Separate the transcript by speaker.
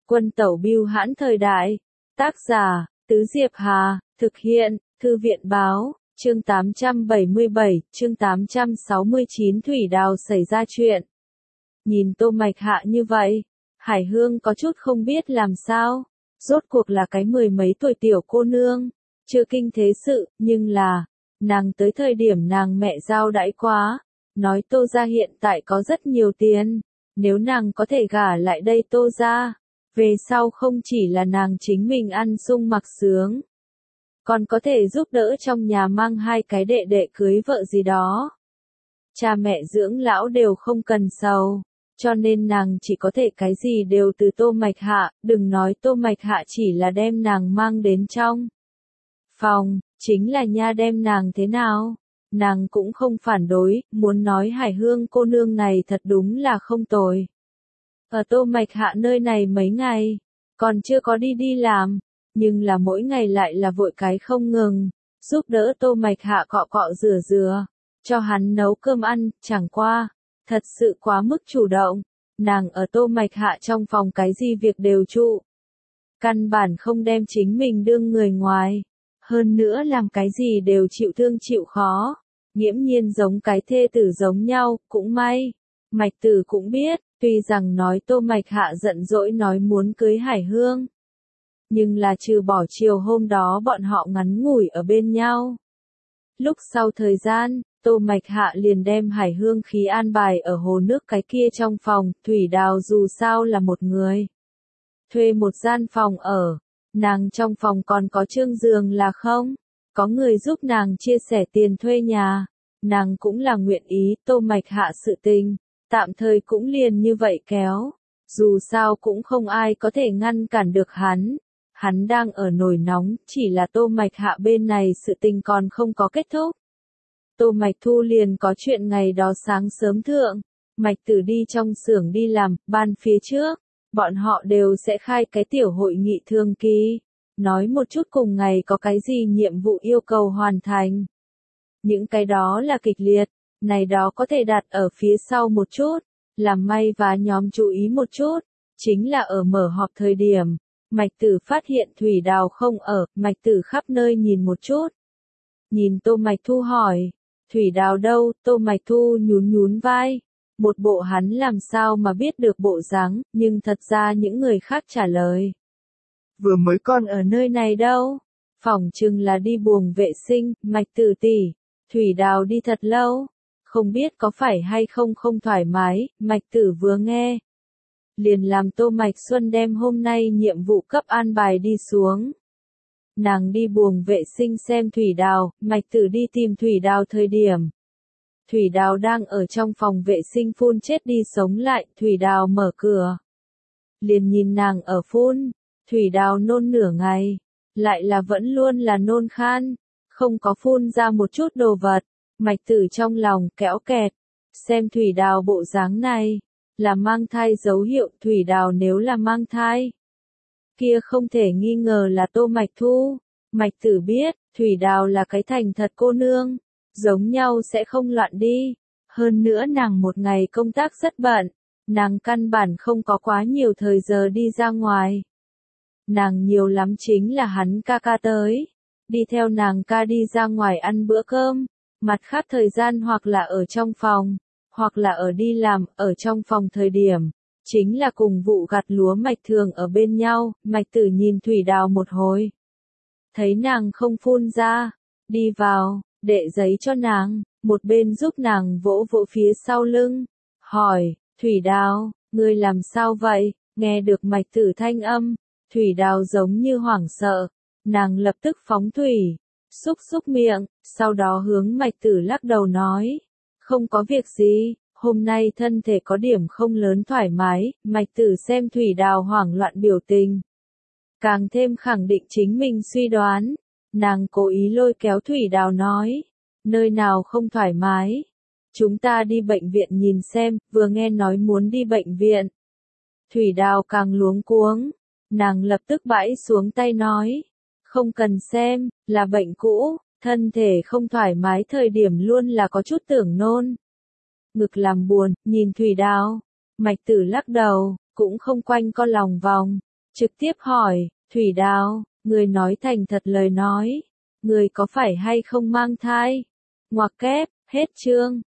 Speaker 1: Quân tẩu bưu hãn thời đại. Tác giả, Tứ Diệp Hà, thực hiện, Thư viện báo, chương 877, chương 869 Thủy Đào xảy ra chuyện. Nhìn Tô Mạch Hạ như vậy, Hải Hương có chút không biết làm sao, rốt cuộc là cái mười mấy tuổi tiểu cô nương, chưa kinh thế sự, nhưng là, nàng tới thời điểm nàng mẹ giao đãi quá, nói Tô gia hiện tại có rất nhiều tiền, nếu nàng có thể gả lại đây Tô gia, về sau không chỉ là nàng chính mình ăn sung mặc sướng, còn có thể giúp đỡ trong nhà mang hai cái đệ đệ cưới vợ gì đó. Cha mẹ dưỡng lão đều không cần sầu, cho nên nàng chỉ có thể cái gì đều từ Tô Mạch Hạ, đừng nói Tô Mạch Hạ chỉ là đem nàng mang đến trong phòng, chính là nha đem nàng thế nào, nàng cũng không phản đối, muốn nói Hải Hương cô nương này thật đúng là không tồi. Ở Tô Mạch Hạ nơi này mấy ngày, còn chưa có đi làm, nhưng là mỗi ngày lại là vội cái không ngừng, giúp đỡ Tô Mạch Hạ cọ cọ rửa, cho hắn nấu cơm ăn, chẳng qua, thật sự quá mức chủ động, nàng ở Tô Mạch Hạ trong phòng cái gì việc đều trụ. Căn bản không đem chính mình đương người ngoài, hơn nữa làm cái gì đều chịu thương chịu khó, nghiễm nhiên giống cái thê tử giống nhau, cũng may. Mạch Tử cũng biết, tuy rằng nói Tô Mạch Hạ giận dỗi nói muốn cưới Hải Hương, nhưng là trừ bỏ chiều hôm đó bọn họ ngắn ngủi ở bên nhau. Lúc sau thời gian, Tô Mạch Hạ liền đem Hải Hương khí an bài ở hồ nước cái kia trong phòng, Thủy Đào dù sao là một người. Thuê một gian phòng ở, nàng trong phòng còn có trương giường là không, có người giúp nàng chia sẻ tiền thuê nhà, nàng cũng là nguyện ý. Tô Mạch Hạ sự tình, tạm thời cũng liền như vậy kéo, dù sao cũng không ai có thể ngăn cản được hắn đang ở nổi nóng, chỉ là Tô Mạch Hạ bên này sự tình còn không có kết thúc. Tô Mạch Thu liền có chuyện ngày đó sáng sớm thượng, Mạch Tử đi trong xưởng đi làm, ban phía trước, bọn họ đều sẽ khai cái tiểu hội nghị thường kỳ, nói một chút cùng ngày có cái gì nhiệm vụ yêu cầu hoàn thành. Những cái đó là kịch liệt, này đó có thể đặt ở phía sau một chút, làm may và nhóm chú ý một chút, chính là ở mở họp thời điểm, Mạch Tử phát hiện Thủy Đào không ở, Mạch Tử khắp nơi nhìn một chút. Nhìn Tô Mạch Thu hỏi, Thủy Đào đâu? Tô Mạch Thu nhún vai, một bộ hắn làm sao mà biết được bộ dáng, nhưng thật ra những người khác trả lời. Vừa mới con ở nơi này đâu? Phỏng chừng là đi buồng vệ sinh. Mạch Tử tỷ, Thủy Đào đi thật lâu, không biết có phải hay không không thoải mái. Mạch Tử vừa nghe, liền làm Tô Mạch Xuân đem hôm nay nhiệm vụ cấp an bài đi xuống. Nàng đi buồng vệ sinh xem Thủy Đào, Mạch Tử đi tìm Thủy Đào thời điểm. Thủy Đào đang ở trong phòng vệ sinh phun chết đi sống lại, Thủy Đào mở cửa. Liền nhìn nàng ở phun, Thủy Đào nôn nửa ngày, lại là vẫn luôn là nôn khan, không có phun ra một chút đồ vật. Mạch Tử trong lòng kéo kẹt, xem Thủy Đào bộ dáng này, là mang thai dấu hiệu. Thủy Đào nếu là mang thai, kia không thể nghi ngờ là Tô Mạch Thu. Mạch Tử biết, Thủy Đào là cái thành thật cô nương, giống nhau sẽ không loạn đi. Hơn nữa nàng một ngày công tác rất bận, nàng căn bản không có quá nhiều thời giờ đi ra ngoài. Nàng nhiều lắm chính là hắn ca tới, đi theo nàng ca đi ra ngoài ăn bữa cơm, mặt khác thời gian hoặc là ở trong phòng, hoặc là ở đi làm. Ở trong phòng thời điểm, chính là cùng vụ gặt lúa mạch thường ở bên nhau. Mạch Tử nhìn Thủy Đào một hồi, thấy nàng không phun ra, đi vào, đệ giấy cho nàng, một bên giúp nàng vỗ vỗ phía sau lưng, hỏi, Thủy Đào, ngươi làm sao vậy? Nghe được Mạch Tử thanh âm, Thủy Đào giống như hoảng sợ, nàng lập tức phóng thủy, xúc miệng, sau đó hướng Mạch Tử lắc đầu nói, không có việc gì, hôm nay thân thể có điểm không lớn thoải mái. Mạch Tử xem Thủy Đào hoảng loạn biểu tình, càng thêm khẳng định chính mình suy đoán, nàng cố ý lôi kéo Thủy Đào nói, nơi nào không thoải mái, chúng ta đi bệnh viện nhìn xem. Vừa nghe nói muốn đi bệnh viện, Thủy Đào càng luống cuống, nàng lập tức bãi xuống tay nói, không cần xem, là bệnh cũ, thân thể không thoải mái thời điểm luôn là có chút tưởng nôn, ngực làm buồn. Nhìn Thủy Đào, Mạch Tử lắc đầu, cũng không quanh co lòng vòng, trực tiếp hỏi, Thủy Đào, người nói thành thật lời nói, người có phải hay không mang thai? Ngoặc kép, hết chương.